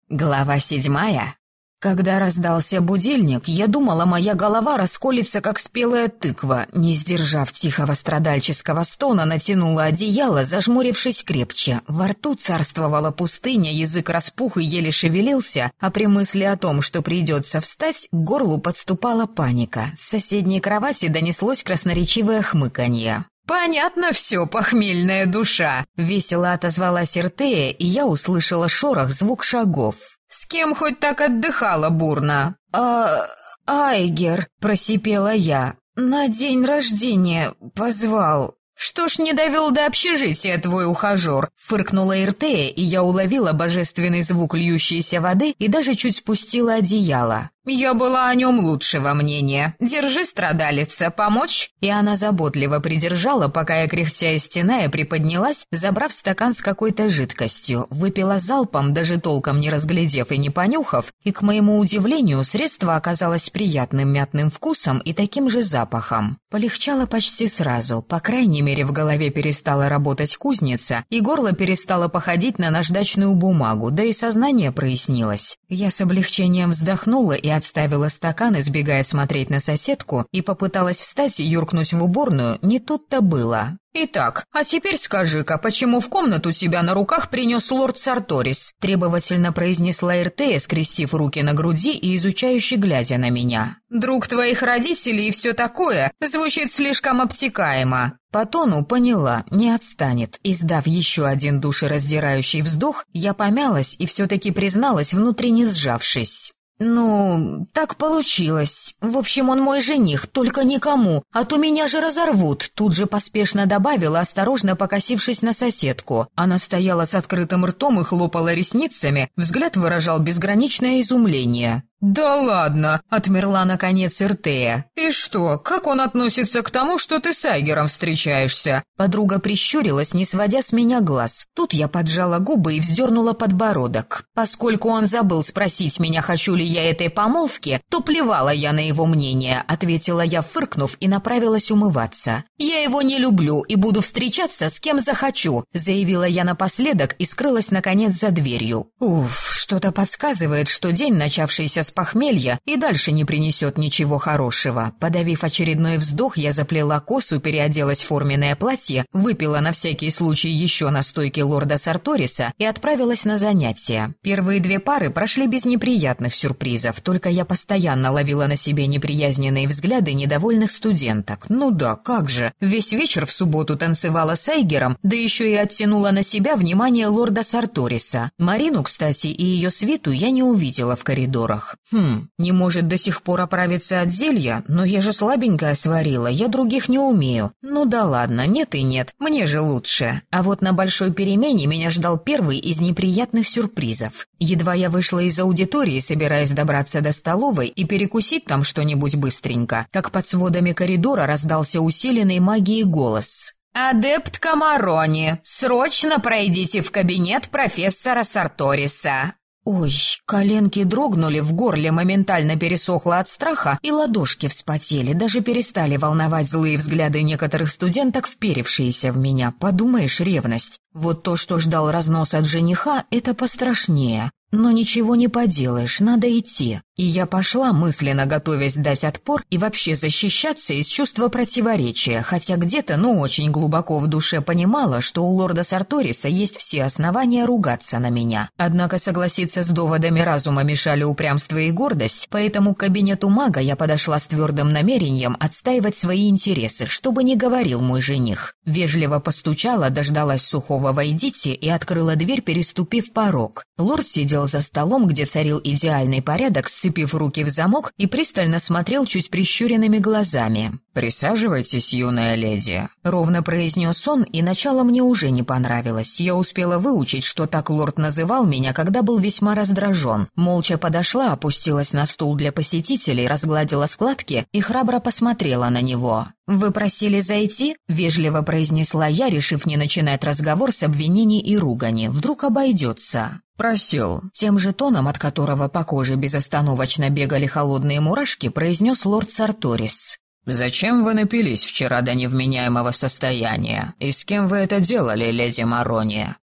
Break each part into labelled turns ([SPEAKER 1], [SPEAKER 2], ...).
[SPEAKER 1] Глава 7. Когда раздался будильник, я думала, моя голова расколется, как спелая тыква. Не сдержав тихого страдальческого стона, натянула одеяло, зажмурившись крепче. Во рту царствовала пустыня, язык распух и еле шевелился, а при мысли о том, что придется встать, к горлу подступала паника. С соседней кровати донеслось красноречивое хмыканье. «Понятно все, похмельная душа!» — весело отозвалась Иртея, и я услышала шорох, звук шагов. «С кем хоть так отдыхала бурно?» Айгер», — просипела я. «На день рождения позвал». «Что ж не довел до общежития твой ухажер?» — фыркнула Иртея, и я уловила божественный звук льющейся воды и даже чуть спустила одеяло. «Я была о нем лучшего мнения. Держи, страдалица, помочь?» И она заботливо придержала, пока я, кряхтя и стеная, приподнялась, забрав стакан с какой-то жидкостью. Выпила залпом, даже толком не разглядев и не понюхав, и, к моему удивлению, средство оказалось приятным мятным вкусом и таким же запахом. Полегчало почти сразу, по крайней мере, в голове перестала работать кузница, и горло перестало походить на наждачную бумагу, да и сознание прояснилось. Я с облегчением вздохнула и отставила стакан, избегая смотреть на соседку, и попыталась встать и юркнуть в уборную. Не тут-то было. «Итак, а теперь скажи-ка, почему в комнату тебя на руках принес лорд Сарторис?» — требовательно произнесла Иртея, скрестив руки на груди и изучающе глядя на меня. «Друг твоих родителей и все такое звучит слишком обтекаемо». По тону поняла, не отстанет. Издав еще один душераздирающий вздох, я помялась и все-таки призналась, внутренне сжавшись. «Ну, так получилось. В общем, он мой жених, только никому, а то меня же разорвут», тут же поспешно добавила, осторожно покосившись на соседку. Она стояла с открытым ртом и хлопала ресницами, взгляд выражал безграничное изумление. «Да ладно!» — отмерла наконец Иртея. «И что, как он относится к тому, что ты с Айгером встречаешься?» Подруга прищурилась, не сводя с меня глаз. Тут я поджала губы и вздернула подбородок. Поскольку он забыл спросить меня, хочу ли я этой помолвки, то плевала я на его мнение, ответила я, фыркнув, и направилась умываться. «Я его не люблю и буду встречаться с кем захочу», заявила я напоследок и скрылась наконец за дверью. Что-то подсказывает, что день, начавшийся с похмелья, и дальше не принесет ничего хорошего. Подавив очередной вздох, я заплела косу, переоделась в форменное платье, выпила на всякий случай еще настойки лорда Сарториса и отправилась на занятия. Первые 2 пары прошли без неприятных сюрпризов, только я постоянно ловила на себе неприязненные взгляды недовольных студенток. Ну да, как же, весь вечер в субботу танцевала с Айгером, да еще и оттянула на себя внимание лорда Сарториса. Марину, кстати, и ее свиту я не увидела в коридорах. Не может до сих пор оправиться от зелья? Но я же слабенькая сварила, я других не умею. Ну да ладно, нет и нет, мне же лучше. А вот на большой перемене меня ждал первый из неприятных сюрпризов. Едва я вышла из аудитории, собираясь добраться до столовой и перекусить там что-нибудь быстренько, как под сводами коридора раздался усиленный магией голос. «Адепт Камарони, срочно пройдите в кабинет профессора Сарториса». Ой, коленки дрогнули, в горле моментально пересохло от страха, и ладошки вспотели, даже перестали волновать злые взгляды некоторых студенток, вперевшиеся в меня. Подумаешь, ревность. Вот то, что ждал разнос от жениха, это пострашнее. Но ничего не поделаешь, надо идти. И я пошла, мысленно готовясь дать отпор и вообще защищаться из чувства противоречия, хотя где-то, очень глубоко в душе понимала, что у лорда Сарториса есть все основания ругаться на меня. Однако согласиться с доводами разума мешали упрямство и гордость, поэтому к кабинету мага я подошла с твердым намерением отстаивать свои интересы, чтобы не говорил мой жених. Вежливо постучала, дождалась сухого «войдите» и открыла дверь, переступив порог. Лорд сидел за столом, где царил идеальный порядок, сцепив руки в замок, и пристально смотрел чуть прищуренными глазами. «Присаживайтесь, юная леди», — ровно произнес он, и начало мне уже не понравилось. Я успела выучить, что так лорд называл меня, когда был весьма раздражен. Молча подошла, опустилась на стул для посетителей, разгладила складки и храбро посмотрела на него. «Вы просили зайти?» — вежливо произнесла я, решив не начинать разговор с обвинений и ругани. Вдруг обойдется. «Просил», — тем же тоном, от которого по коже безостановочно бегали холодные мурашки, произнес лорд Сарторис. «Зачем вы напились вчера до невменяемого состояния? И с кем вы это делали, леди Марония?»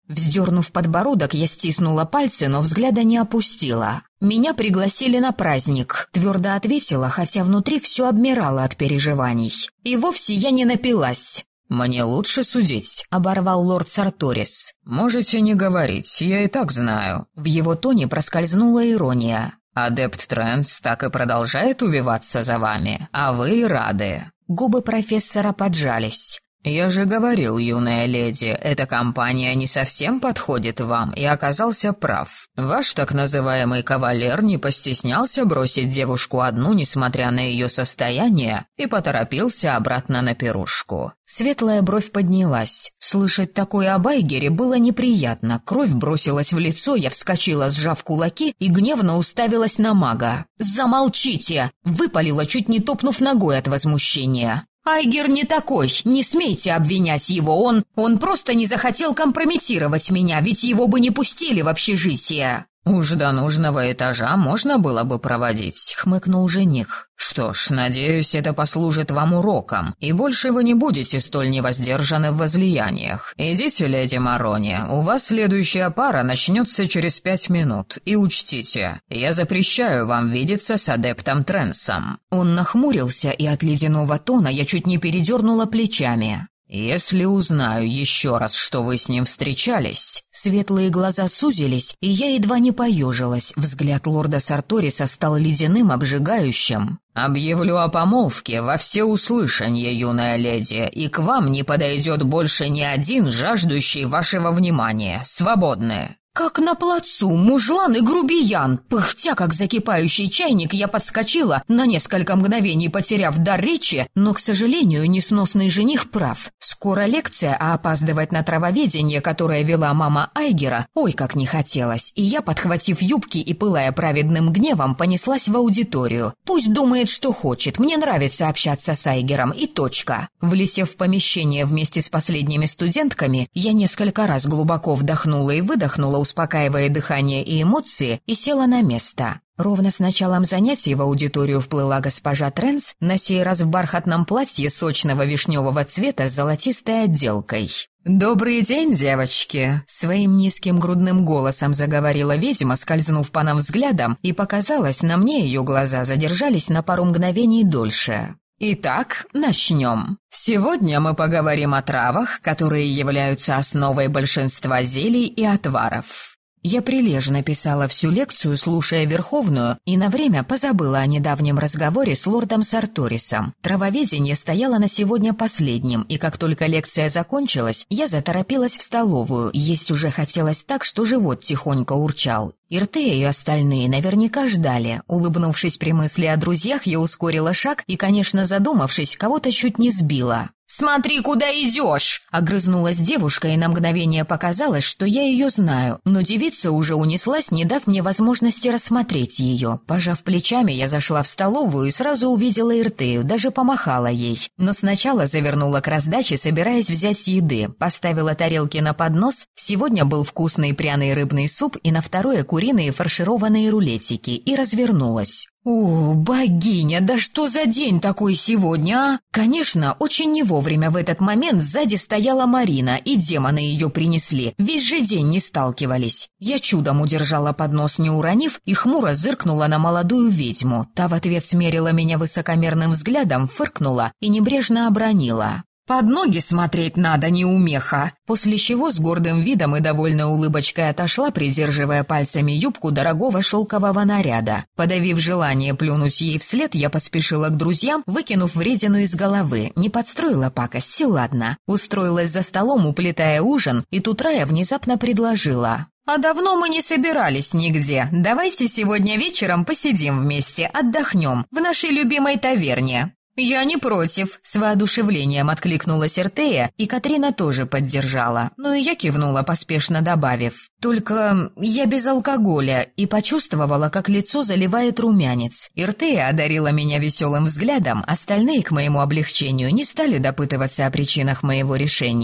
[SPEAKER 1] Вздернув подбородок, я стиснула пальцы, но взгляда не опустила. «Меня пригласили на праздник», — твердо ответила, хотя внутри все обмирало от переживаний. «И вовсе я не напилась».
[SPEAKER 2] «Мне лучше судить», —
[SPEAKER 1] оборвал лорд Сарторис.
[SPEAKER 2] «Можете не говорить, я и так знаю».
[SPEAKER 1] В его тоне проскользнула ирония.
[SPEAKER 2] «Адепт Трэнс так и продолжает увиваться за вами, а вы и рады».
[SPEAKER 1] Губы профессора поджались.
[SPEAKER 2] «Я же говорил, юная леди, эта компания не совсем подходит вам, и оказался прав. Ваш так называемый кавалер не постеснялся бросить девушку одну, несмотря на ее состояние, и поторопился обратно на пирушку».
[SPEAKER 1] Светлая бровь поднялась. Слышать такое об Айгере было неприятно. Кровь бросилась в лицо, я вскочила, сжав кулаки, и гневно уставилась на мага. «Замолчите!» — выпалила, чуть не топнув ногой от возмущения. «Айгер не такой, не смейте обвинять его, он просто не захотел компрометировать меня, ведь его бы не пустили в общежитие».
[SPEAKER 2] «Уж до нужного этажа можно было бы проводить», — хмыкнул жених. «Что ж, надеюсь, это послужит вам уроком, и больше вы не будете столь невоздержаны в возлияниях. Идите, леди Марони, у вас следующая пара начнется через 5 минут, и учтите, я запрещаю вам видеться с адептом Трэнсом».
[SPEAKER 1] Он нахмурился, и от ледяного тона я чуть не передернула плечами.
[SPEAKER 2] «Если узнаю еще раз, что вы с ним встречались...»
[SPEAKER 1] Светлые глаза сузились, и я едва не поежилась. Взгляд лорда Сарториса стал ледяным, обжигающим.
[SPEAKER 2] «Объявлю о помолвке во всеуслышание, юная леди, и к вам не подойдет больше ни один жаждущий вашего внимания. Свободны!»
[SPEAKER 1] Как на плацу, мужлан и грубиян. Пыхтя, как закипающий чайник, я подскочила, на несколько мгновений потеряв дар речи, но, к сожалению, несносный жених прав. Скоро лекция, а опаздывать на травоведение, которое вела мама Айгера, ой, как не хотелось, и я, подхватив юбки и пылая праведным гневом, понеслась в аудиторию. Пусть думает, что хочет, мне нравится общаться с Айгером, и точка. Влетев в помещение вместе с последними студентками, я несколько раз глубоко вдохнула и выдохнула, успокаивая дыхание и эмоции, и села на место. Ровно с началом занятий в аудиторию вплыла госпожа Трэнс, на сей раз в бархатном платье сочного вишневого цвета с золотистой отделкой. «Добрый день, девочки!» — своим низким грудным голосом заговорила ведьма, скользнув по нам взглядом, и показалось, на мне ее глаза задержались на пару мгновений дольше. «Итак, начнем. Сегодня мы поговорим о травах, которые являются основой большинства зелий и отваров». Я прилежно писала всю лекцию, слушая Верховную, и на время позабыла о недавнем разговоре с лордом Сарторисом. Травоведение стояло на сегодня последним, и как только лекция закончилась, я заторопилась в столовую. Есть уже хотелось так, что живот тихонько урчал. Иртея и остальные наверняка ждали. Улыбнувшись при мысли о друзьях, я ускорила шаг и, конечно, задумавшись, кого-то чуть не сбила. «Смотри, куда идешь!» — огрызнулась девушка, и на мгновение показалось, что я ее знаю, но девица уже унеслась, не дав мне возможности рассмотреть ее. Пожав плечами, я зашла в столовую и сразу увидела Иртею, даже помахала ей. Но сначала завернула к раздаче, собираясь взять еды, поставила тарелки на поднос. Сегодня был вкусный пряный рыбный суп и на второе куриные фаршированные рулетики, и развернулась. «О, богиня, да что за день такой сегодня, а?» Конечно, очень не вовремя в этот момент сзади стояла Марина, и демоны ее принесли. Весь же день не сталкивались. Я чудом удержала поднос, не уронив, и хмуро зыркнула на молодую ведьму. Та в ответ смерила меня высокомерным взглядом, фыркнула и небрежно обронила. «Под ноги смотреть надо, неумеха!» После чего с гордым видом и довольной улыбочкой отошла, придерживая пальцами юбку дорогого шелкового наряда. Подавив желание плюнуть ей вслед, я поспешила к друзьям, выкинув вредину из головы. Не подстроила пакости, ладно. Устроилась за столом, уплетая ужин, и тут Рая внезапно предложила. «А давно мы не собирались нигде. Давайте сегодня вечером посидим вместе, отдохнем в нашей любимой таверне». «Я не против», — с воодушевлением откликнулась Иртея, и Катрина тоже поддержала. Ну и я кивнула, поспешно добавив. «Только я без алкоголя», и почувствовала, как лицо заливает румянец. Иртея одарила меня веселым взглядом, остальные, к моему облегчению, не стали допытываться о причинах моего решения.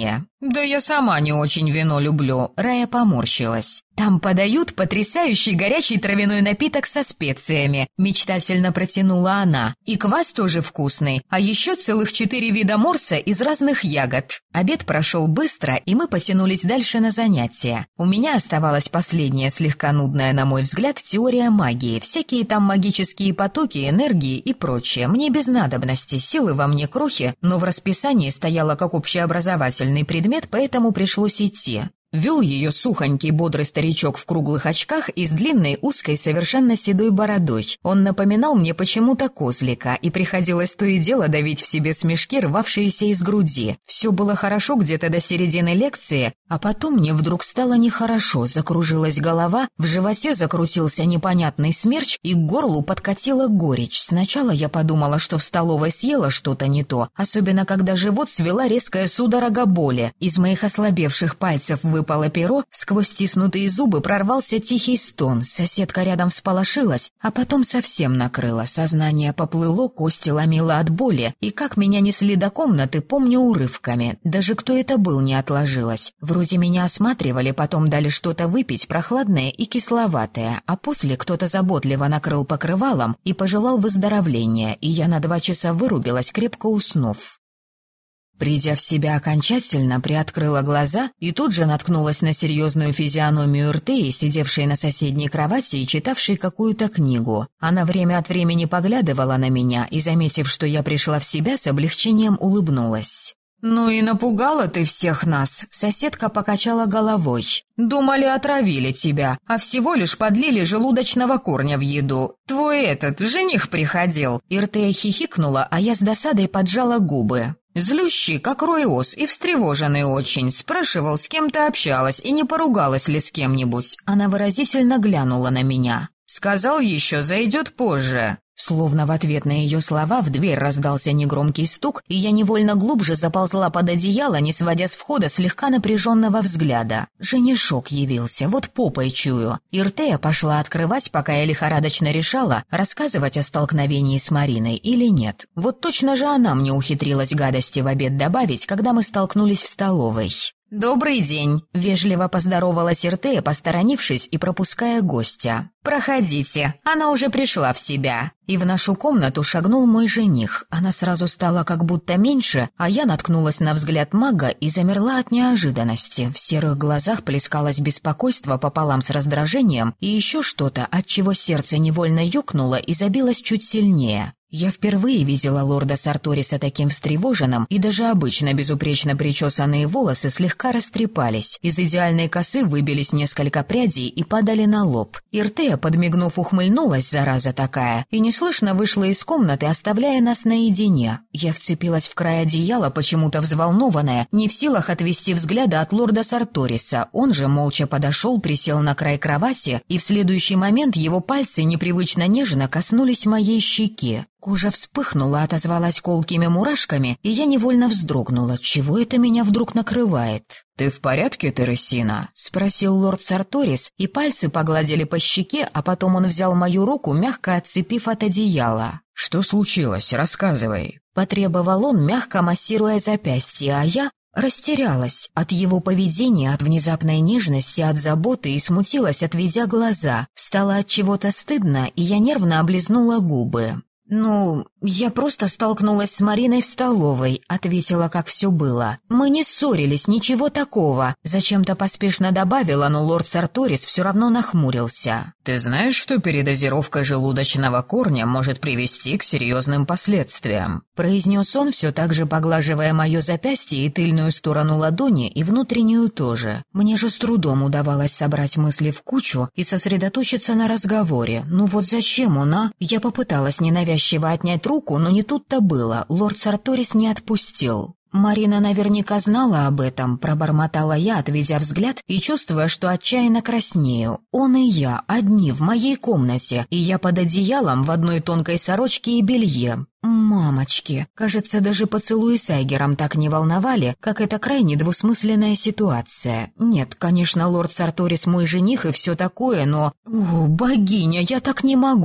[SPEAKER 2] «Да я сама не очень вино люблю», — Рая поморщилась.
[SPEAKER 1] «Там подают потрясающий горячий травяной напиток со специями», — мечтательно протянула она. «И квас тоже вкусный, а еще целых 4 вида морса из разных ягод». Обед прошел быстро, и мы потянулись дальше на занятия. У меня оставалась последняя, слегка нудная, на мой взгляд, теория магии. Всякие там магические потоки, энергии и прочее. Мне без надобности, силы во мне крохи, но в расписании стояло как общеобразовательный предмет, поэтому пришлось идти. Вел ее сухонький, бодрый старичок в круглых очках и с длинной, узкой, совершенно седой бородой. Он напоминал мне почему-то козлика, и приходилось то и дело давить в себе смешки, рвавшиеся из груди. Все было хорошо где-то до середины лекции, а потом мне вдруг стало нехорошо, закружилась голова, в животе закрутился непонятный смерч, и к горлу подкатила горечь. Сначала я подумала, что в столовой съела что-то не то, особенно когда живот свела резкая судорога боли. Из моих ослабевших пальцев выпало перо, сквозь стиснутые зубы прорвался тихий стон, соседка рядом всполошилась, а потом совсем накрыла, сознание поплыло, кости ломило от боли, и как меня несли до комнаты, помню урывками, даже кто это был, не отложилось. Вроде меня осматривали, потом дали что-то выпить, прохладное и кисловатое, а после кто-то заботливо накрыл покрывалом и пожелал выздоровления, и я на 2 часа вырубилась, крепко уснув. Придя в себя окончательно, приоткрыла глаза и тут же наткнулась на серьезную физиономию Иртеи, сидевшей на соседней кровати и читавшей какую-то книгу. Она время от времени поглядывала на меня и, заметив, что я пришла в себя, с облегчением улыбнулась. «Ну и напугала ты всех нас», — соседка покачала головой. «Думали, отравили тебя, а всего лишь подлили желудочного корня в еду. Твой жених приходил». Иртея хихикнула, а я с досадой поджала губы. Злющий, как рой ос, и встревоженный очень, спрашивал, с кем ты общалась и не поругалась ли с кем-нибудь. Она выразительно глянула на меня. «Сказал еще, зайдет позже». Словно в ответ на ее слова в дверь раздался негромкий стук, и я невольно глубже заползла под одеяло, не сводя с входа слегка напряженного взгляда. Женишок явился, вот попой чую. Иртея пошла открывать, пока я лихорадочно решала, рассказывать о столкновении с Мариной или нет. Вот точно же она мне ухитрилась гадости в обед добавить, когда мы столкнулись в столовой. «Добрый день», — вежливо поздоровалась Иртея, посторонившись и пропуская гостя. «Проходите, она уже пришла в себя». И в нашу комнату шагнул мой жених. Она сразу стала как будто меньше, а я наткнулась на взгляд мага и замерла от неожиданности. В серых глазах плескалось беспокойство пополам с раздражением и еще что-то, от чего сердце невольно ёкнуло и забилось чуть сильнее. Я впервые видела лорда Сарториса таким встревоженным, и даже обычно безупречно причесанные волосы слегка растрепались. Из идеальной косы выбились несколько прядей и падали на лоб. Иртея, подмигнув, ухмыльнулась, зараза такая, и неслышно вышла из комнаты, оставляя нас наедине. Я вцепилась в край одеяла, почему-то взволнованная, не в силах отвести взгляда от лорда Сарториса. Он же молча подошел, присел на край кровати, и в следующий момент его пальцы непривычно нежно коснулись моей щеки. Кожа вспыхнула, отозвалась колкими мурашками, и я невольно вздрогнула. Чего это меня вдруг накрывает? «Ты в порядке, Тересина?» — спросил лорд Сарторис, и пальцы погладили по щеке, а потом он взял мою руку, мягко отцепив от одеяла. «Что случилось? Рассказывай», — потребовал он, мягко массируя запястье, а я растерялась от его поведения, от внезапной нежности, от заботы и смутилась, отведя глаза. Стало от чего-то стыдно, и я нервно облизнула губы. «Ну, я просто столкнулась с Мариной в столовой», — ответила, как все было. «Мы не ссорились, ничего такого». Зачем-то поспешно добавила, но лорд Сарторис все равно нахмурился. «Ты знаешь, что передозировка желудочного корня может привести к серьезным последствиям?» — произнес он, все так же поглаживая мое запястье и тыльную сторону ладони, и внутреннюю тоже. Мне же с трудом удавалось собрать мысли в кучу и сосредоточиться на разговоре. Ну вот зачем он, а? Я попыталась ненавязчиво отнять руку, но не тут-то было. Лорд Сарторис не отпустил. «Марина наверняка знала об этом», — пробормотала я, отведя взгляд и чувствуя, что отчаянно краснею. Он и я, одни в моей комнате, и я под одеялом в одной тонкой сорочке и белье. Мамочки, кажется, даже поцелуи с Айгером так не волновали, как эта крайне двусмысленная ситуация. Нет, конечно, лорд Сарторис мой жених и все такое, но... О, богиня, я так не могу.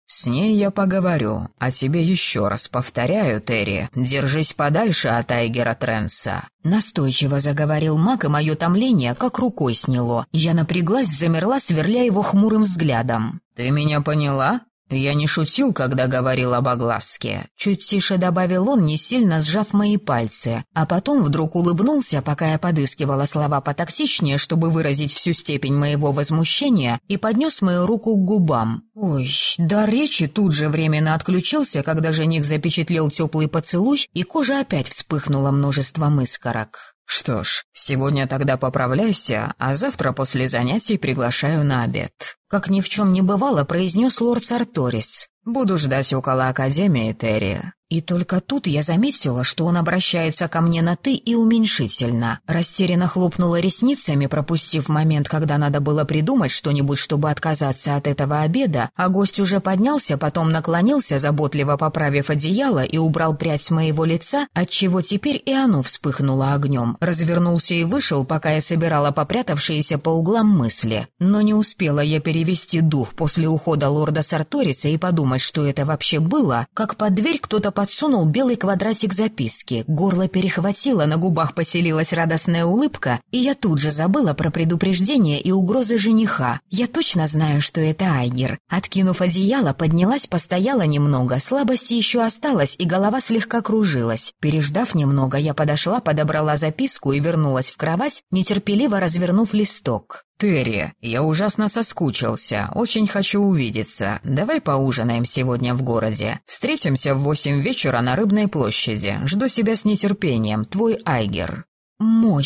[SPEAKER 2] «С ней я поговорю, а тебе еще раз повторяю, Терри, держись подальше от Айгера Тренса».
[SPEAKER 1] Настойчиво заговорил маг, и мое томление как рукой сняло. Я напряглась, замерла, сверля его хмурым взглядом.
[SPEAKER 2] «Ты меня поняла? Я не шутил, когда говорил об огласке».
[SPEAKER 1] Чуть тише добавил он, не сильно сжав мои пальцы, а потом вдруг улыбнулся, пока я подыскивала слова потактичнее, чтобы выразить всю степень моего возмущения, и поднес мою руку к губам. Ой, дар речи тут же временно отключился, когда жених запечатлел теплый поцелуй, и кожа опять вспыхнула множеством искорок.
[SPEAKER 2] «Что ж, сегодня тогда поправляйся, а завтра после занятий приглашаю на обед».
[SPEAKER 1] Как ни в чем не бывало, произнес лорд Сарторис.
[SPEAKER 2] «Буду ждать около Академии, Терри».
[SPEAKER 1] И только тут я заметила, что он обращается ко мне на «ты» и уменьшительно. Растерянно хлопнула ресницами, пропустив момент, когда надо было придумать что-нибудь, чтобы отказаться от этого обеда, а гость уже поднялся, потом наклонился, заботливо поправив одеяло, и убрал прядь с моего лица, отчего теперь и оно вспыхнуло огнем. Развернулся и вышел, пока я собирала попрятавшиеся по углам мысли. Но не успела я перевести дух после ухода лорда Сарториса и подумать, что это вообще было, как под дверь кто-то подсунул белый квадратик записки, горло перехватило, на губах поселилась радостная улыбка, и я тут же забыла про предупреждение и угрозы жениха. Я точно знаю, что это Айгер. Откинув одеяло, поднялась, постояла немного, слабости еще осталось, и голова слегка кружилась. Переждав немного, я подошла, подобрала записку и вернулась в кровать, нетерпеливо развернув листок.
[SPEAKER 2] «Терри, я ужасно соскучился, очень хочу увидеться. Давай поужинаем сегодня в городе. Встретимся в 8 вечера на Рыбной площади. Жду тебя с нетерпением, твой Айгер».
[SPEAKER 1] Мой.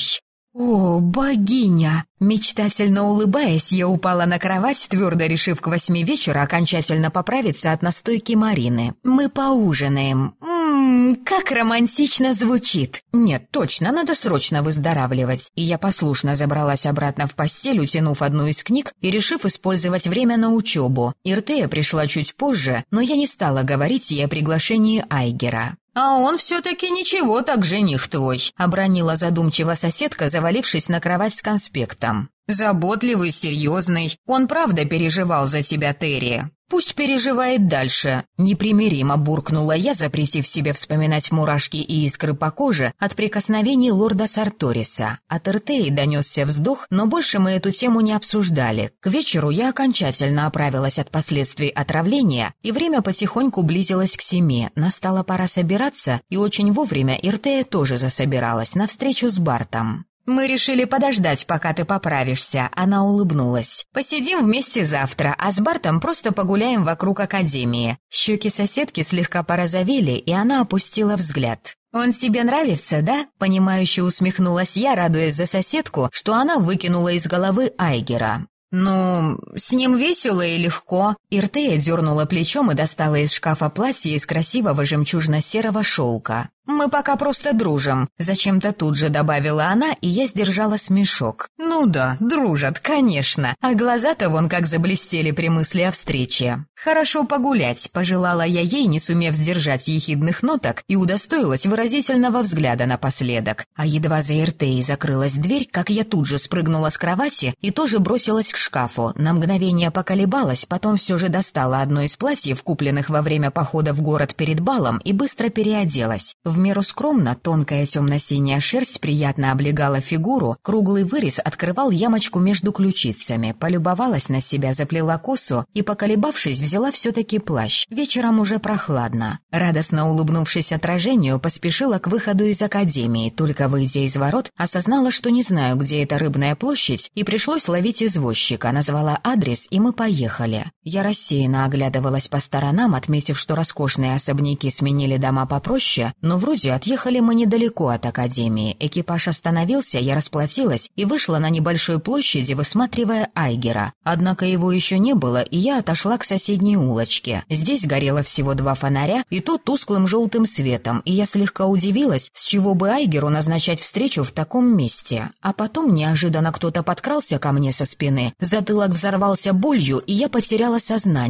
[SPEAKER 1] О, богиня! Мечтательно улыбаясь, я упала на кровать, твердо решив к 8 вечера окончательно поправиться от настойки Марины. Мы поужинаем. Как романтично звучит. Нет, точно, надо срочно выздоравливать. И я послушно забралась обратно в постель, утянув одну из книг и решив использовать время на учебу. Иртея пришла чуть позже, но я не стала говорить ей о приглашении Айгера.
[SPEAKER 2] «А он все-таки ничего так, жених твой», —
[SPEAKER 1] обронила задумчиво соседка, завалившись на кровать с конспектом.
[SPEAKER 2] «Заботливый, серьезный. Он правда переживал за тебя, Терри».
[SPEAKER 1] «Пусть переживает дальше», — непримиримо буркнула я, запретив себе вспоминать мурашки и искры по коже от прикосновений лорда Сарториса. От Иртеи донесся вздох, но больше мы эту тему не обсуждали. К вечеру я окончательно оправилась от последствий отравления, и время потихоньку близилось к 7. Настала пора собираться, и очень вовремя Иртея тоже засобиралась на встречу с Бартом. «Мы решили подождать, пока ты поправишься», — она улыбнулась. «Посидим вместе завтра, а с Бартом просто погуляем вокруг Академии». Щеки соседки слегка порозовели, и она опустила взгляд. «Он тебе нравится, да?» — понимающе усмехнулась я, радуясь за соседку, что она выкинула из головы Айгера. «Ну, с ним весело и легко». Иртея дернула плечом и достала из шкафа платье из красивого жемчужно-серого шелка. «Мы пока просто дружим», — зачем-то тут же добавила она, и я сдержала смешок. «Ну да, дружат, конечно, а глаза-то вон как заблестели при мысли о встрече». «Хорошо погулять», — пожелала я ей, не сумев сдержать ехидных ноток, и удостоилась выразительного взгляда напоследок. А едва за Иртеей закрылась дверь, как я тут же спрыгнула с кровати и тоже бросилась к шкафу. На мгновение поколебалась, потом все же достала одно из платьев, купленных во время похода в город перед балом, и быстро переоделась. В меру скромно, тонкая темно-синяя шерсть приятно облегала фигуру, круглый вырез открывал ямочку между ключицами. Полюбовалась на себя, заплела косу и, поколебавшись, взяла все-таки плащ. Вечером уже прохладно. Радостно улыбнувшись отражению, поспешила к выходу из Академии. Только выйдя из ворот, осознала, что не знаю, где эта Рыбная площадь, и пришлось ловить извозчика. Назвала адрес, и мы поехали. Я рассеянно оглядывалась по сторонам, отметив, что роскошные особняки сменили дома попроще, но вроде отъехали мы недалеко от Академии. Экипаж остановился, я расплатилась и вышла на небольшой площади, высматривая Айгера. Однако его еще не было, и я отошла к соседней улочке. Здесь горело всего 2 фонаря, и то тусклым желтым светом, и я слегка удивилась, с чего бы Айгеру назначать встречу в таком месте. А потом неожиданно кто-то подкрался ко мне со спины, затылок взорвался болью, и я потеряла сознание.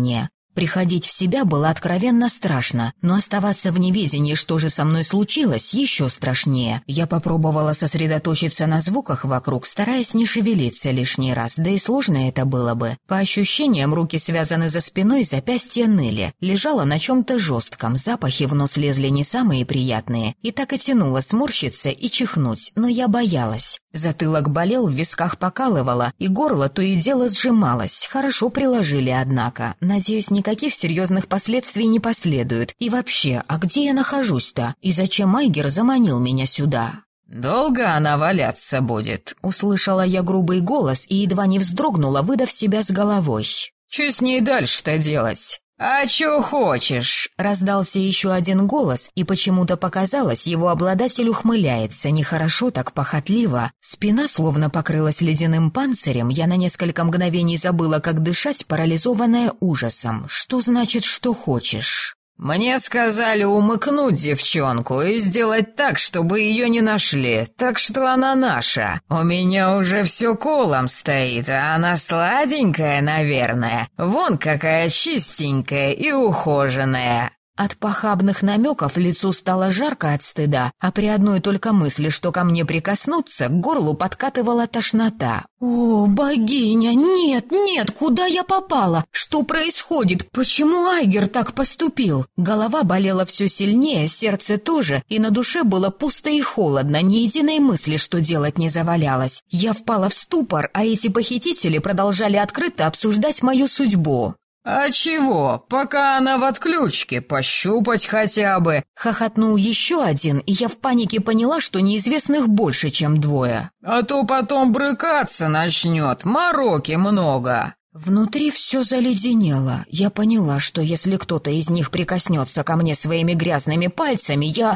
[SPEAKER 1] Приходить в себя было откровенно страшно, но оставаться в неведении, что же со мной случилось, еще страшнее. Я попробовала сосредоточиться на звуках вокруг, стараясь не шевелиться лишний раз, да и сложно это было бы. По ощущениям, руки связаны за спиной, запястья ныли. Лежала на чем-то жестком, запахи в нос лезли не самые приятные, и так и тянуло сморщиться и чихнуть, но я боялась. Затылок болел, в висках покалывало, и горло то и дело сжималось. Хорошо приложили, однако. Надеюсь, никаких серьезных последствий не последует. И вообще, а где я нахожусь-то? И зачем Айгер заманил меня сюда?
[SPEAKER 2] «Долго она валяться будет?» —
[SPEAKER 1] услышала я грубый голос и едва не вздрогнула, выдав себя с головой.
[SPEAKER 2] «Чё с ней дальше-то делать?» «А чё хочешь?» —
[SPEAKER 1] раздался еще один голос, и почему-то показалось, его обладатель ухмыляется, нехорошо так похотливо. Спина словно покрылась ледяным панцирем, я на несколько мгновений забыла, как дышать, парализованная ужасом. Что значит «что хочешь»?
[SPEAKER 2] «Мне сказали умыкнуть девчонку и сделать так, чтобы ее не нашли, так что она наша. У меня уже все колом стоит, а она сладенькая, наверное. Вон какая чистенькая и ухоженная».
[SPEAKER 1] От похабных намеков лицу стало жарко от стыда, а при одной только мысли, что ко мне прикоснуться, к горлу подкатывала тошнота. «О, богиня, нет, нет, куда я попала? Что происходит? Почему Айгер так поступил?» Голова болела все сильнее, сердце тоже, и на душе было пусто и холодно, ни единой мысли, что делать не завалялось. Я впала в ступор, а эти похитители продолжали открыто обсуждать мою судьбу.
[SPEAKER 2] «А чего? Пока она в отключке, пощупать хотя бы!»
[SPEAKER 1] Хохотнул еще один, и я в панике поняла, что неизвестных больше, чем двое.
[SPEAKER 2] «А то потом брыкаться начнет, мороки много!»
[SPEAKER 1] Внутри все заледенело. Я поняла, что если кто-то из них прикоснется ко мне своими грязными пальцами, я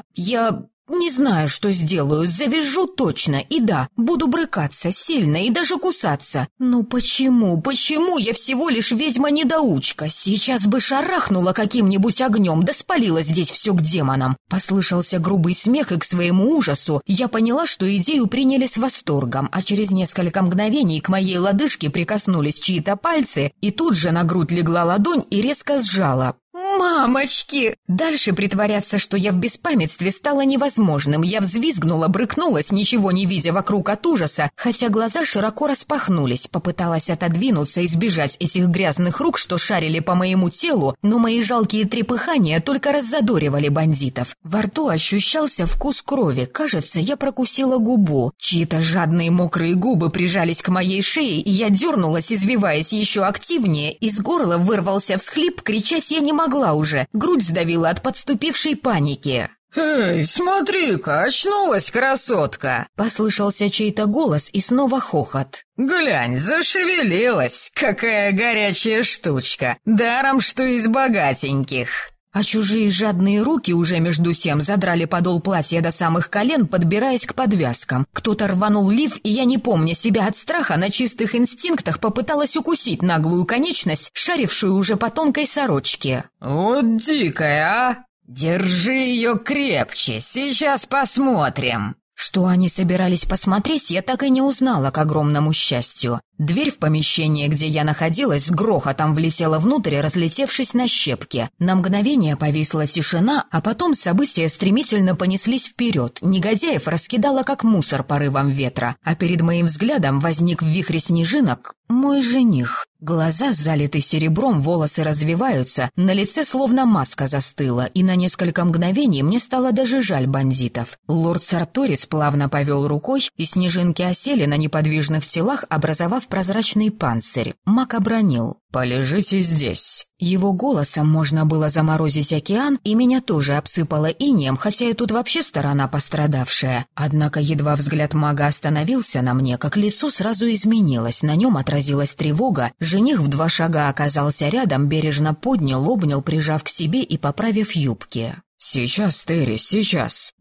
[SPEAKER 1] не знаю, что сделаю, завяжу точно, и да, буду брыкаться сильно и даже кусаться. Но почему я всего лишь ведьма-недоучка? Сейчас бы шарахнула каким-нибудь огнем, да спалила здесь все к демонам. Послышался грубый смех, и к своему ужасу я поняла, что идею приняли с восторгом, а через несколько мгновений к моей лодыжке прикоснулись чьи-то пальцы, и тут же на грудь легла ладонь и резко сжала. «Мамочки!» Дальше притворяться, что я в беспамятстве, стало невозможным. Я взвизгнула, брыкнулась, ничего не видя вокруг от ужаса, хотя глаза широко распахнулись. Попыталась отодвинуться и сбежать этих грязных рук, что шарили по моему телу, но мои жалкие трепыхания только раззадоривали бандитов. Во рту ощущался вкус крови. Кажется, я прокусила губу. Чьи-то жадные мокрые губы прижались к моей шее, и я дернулась, извиваясь еще активнее. Из горла вырвался всхлип, кричать я не могла уже, грудь сдавила от подступившей паники.
[SPEAKER 2] «Эй, смотри-ка, очнулась красотка!»
[SPEAKER 1] Послышался чей-то голос и снова хохот.
[SPEAKER 2] «Глянь, зашевелилась, какая горячая штучка, даром что из богатеньких!»
[SPEAKER 1] А чужие жадные руки уже между тем задрали подол платья до самых колен, подбираясь к подвязкам. Кто-то рванул лиф, и я, не помня себя от страха, на чистых инстинктах попыталась укусить наглую конечность, шарившую уже по тонкой сорочке.
[SPEAKER 2] «Вот дикая, а! Держи ее крепче, сейчас посмотрим!»
[SPEAKER 1] Что они собирались посмотреть, я так и не узнала, к огромному счастью. Дверь в помещение, где я находилась, с грохотом влетела внутрь, разлетевшись на щепки. На мгновение повисла тишина, а потом события стремительно понеслись вперед. Негодяев раскидало как мусор порывом ветра, а перед моим взглядом возник в вихре снежинок мой жених. Глаза залиты серебром, волосы развиваются, на лице словно маска застыла, и на несколько мгновений мне стало даже жаль бандитов. Лорд Сарторис плавно повел рукой, и снежинки осели на неподвижных телах, образовав прозрачный панцирь. Маг обронил: «Полежите здесь». Его голосом можно было заморозить океан, и меня тоже обсыпало инеем, хотя и тут вообще сторона пострадавшая. Однако едва взгляд мага остановился на мне, как лицо сразу изменилось, на нем отразилась тревога. Жених в 2 шага оказался рядом, бережно поднял, обнял, прижав к себе и поправив юбки.
[SPEAKER 2] «Сейчас, Терри, сейчас!»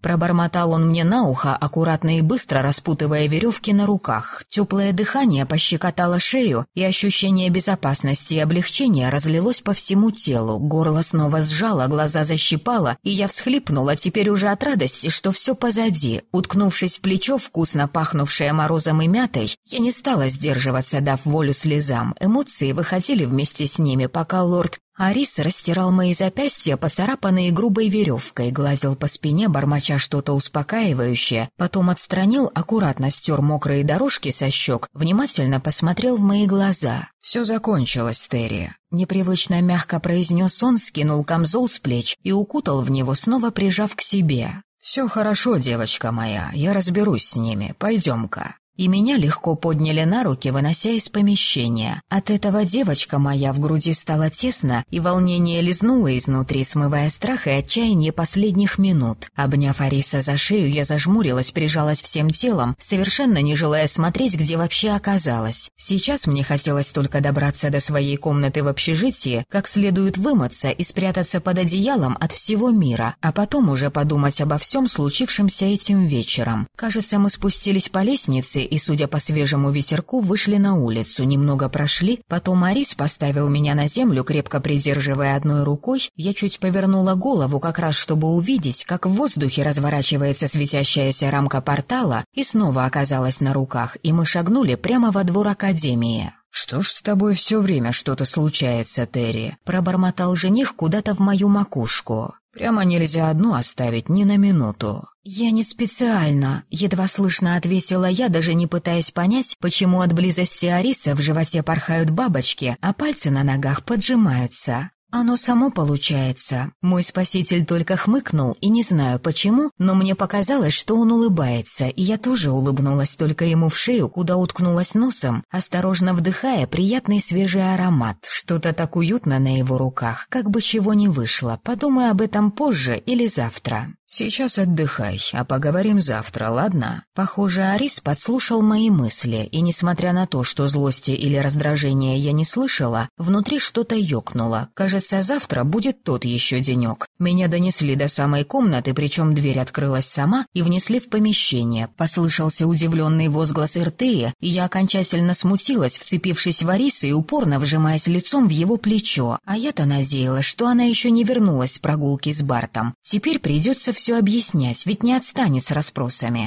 [SPEAKER 1] Пробормотал он мне на ухо, аккуратно и быстро распутывая веревки на руках. Теплое дыхание пощекотало шею, и ощущение безопасности и облегчения разлилось по всему телу. Горло снова сжало, глаза защипало, и я всхлипнула теперь уже от радости, что все позади. Уткнувшись в плечо, вкусно пахнувшее морозом и мятой, я не стала сдерживаться, дав волю слезам. Эмоции выходили вместе с ними, пока лорд Арис растирал мои запястья, поцарапанные грубой веревкой, гладил по спине, бормоча что-то успокаивающее, потом отстранил, аккуратно стер мокрые дорожки со щек, внимательно посмотрел в мои глаза. «Все закончилось, Терри», — непривычно мягко произнес он, скинул камзол с плеч и укутал в него, снова прижав к себе. «Все хорошо, девочка моя, я разберусь с ними, пойдем-ка». И меня легко подняли на руки, вынося из помещения. От этого, девочка моя, в груди стало тесно, и волнение лизнуло изнутри, смывая страх и отчаяние последних минут. Обняв Ариса за шею, я зажмурилась, прижалась всем телом, совершенно не желая смотреть, где вообще оказалась. Сейчас мне хотелось только добраться до своей комнаты в общежитии, как следует вымыться и спрятаться под одеялом от всего мира, а потом уже подумать обо всем случившемся этим вечером. Кажется, мы спустились по лестнице и, судя по свежему ветерку, вышли на улицу, немного прошли, потом Арис поставил меня на землю, крепко придерживая одной рукой, я чуть повернула голову, как раз чтобы увидеть, как в воздухе разворачивается светящаяся рамка портала, и снова оказалась на руках, и мы шагнули прямо во двор академии. «Что ж с тобой все время что-то случается, Терри?» — пробормотал жених куда-то в мою макушку. «Прямо нельзя одну оставить ни на минуту». «Я не специально», — едва слышно ответила я, даже не пытаясь понять, почему от близости Ариса в животе порхают бабочки, а пальцы на ногах поджимаются. Оно само получается. Мой спаситель только хмыкнул, и не знаю почему, но мне показалось, что он улыбается, и я тоже улыбнулась только ему в шею, куда уткнулась носом, осторожно вдыхая приятный свежий аромат. Что-то так уютно на его руках, как бы чего не вышло. Подумай об этом позже или завтра. «Сейчас отдыхай, а поговорим завтра, ладно?» Похоже, Арис подслушал мои мысли, и, несмотря на то, что злости или раздражения я не слышала, внутри что-то ёкнуло. Кажется, завтра будет тот еще денек. Меня донесли до самой комнаты, причем дверь открылась сама, и внесли в помещение. Послышался удивленный возглас Иртея, и я окончательно смутилась, вцепившись в Ариса и упорно вжимаясь лицом в его плечо. А я-то надеялась, что она еще не вернулась с прогулки с Бартом. Теперь придется все объяснять, ведь не отстанет с расспросами.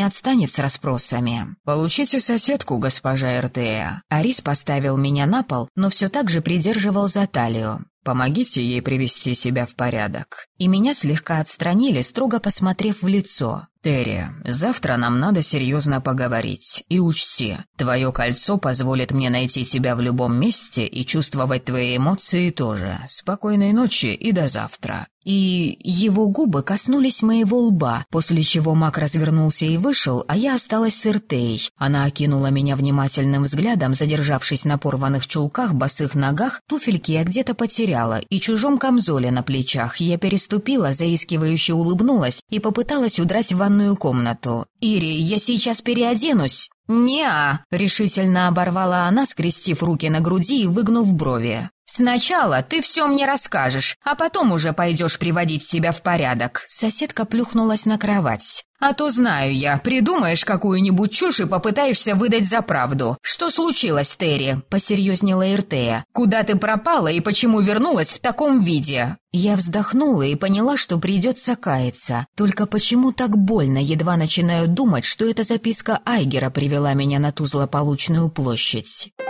[SPEAKER 1] «Получите соседку, госпожа Иртея». Арис поставил меня на пол, но все так же придерживал за талию. «Помогите ей привести себя в порядок». И меня слегка отстранили, строго посмотрев в лицо. «Терри, завтра нам надо серьезно поговорить. И учти, твое кольцо позволит мне найти тебя в любом месте и чувствовать твои эмоции тоже. Спокойной ночи и до завтра». И его губы коснулись моего лба, после чего маг развернулся и вышел, а я осталась с Иртеей. Она окинула меня внимательным взглядом, задержавшись на порванных чулках, босых ногах, туфельки я где-то потеряла, и чужом камзоле на плечах. Я переступила, заискивающе улыбнулась и попыталась удрать в ванную комнату. «Ири, я сейчас переоденусь». «Не-а», — решительно оборвала она, скрестив руки на груди и выгнув брови. «Сначала ты все мне расскажешь, а потом уже пойдешь приводить себя в порядок». Соседка плюхнулась на кровать. «А то знаю я, придумаешь какую-нибудь чушь и попытаешься выдать за правду. Что случилось, Терри?» — посерьезнела Иртея. «Куда ты пропала и почему вернулась в таком виде?» Я вздохнула и поняла, что придется каяться. Только почему так больно, едва начинаю думать, что эта записка Айгера привела меня на ту злополучную площадь.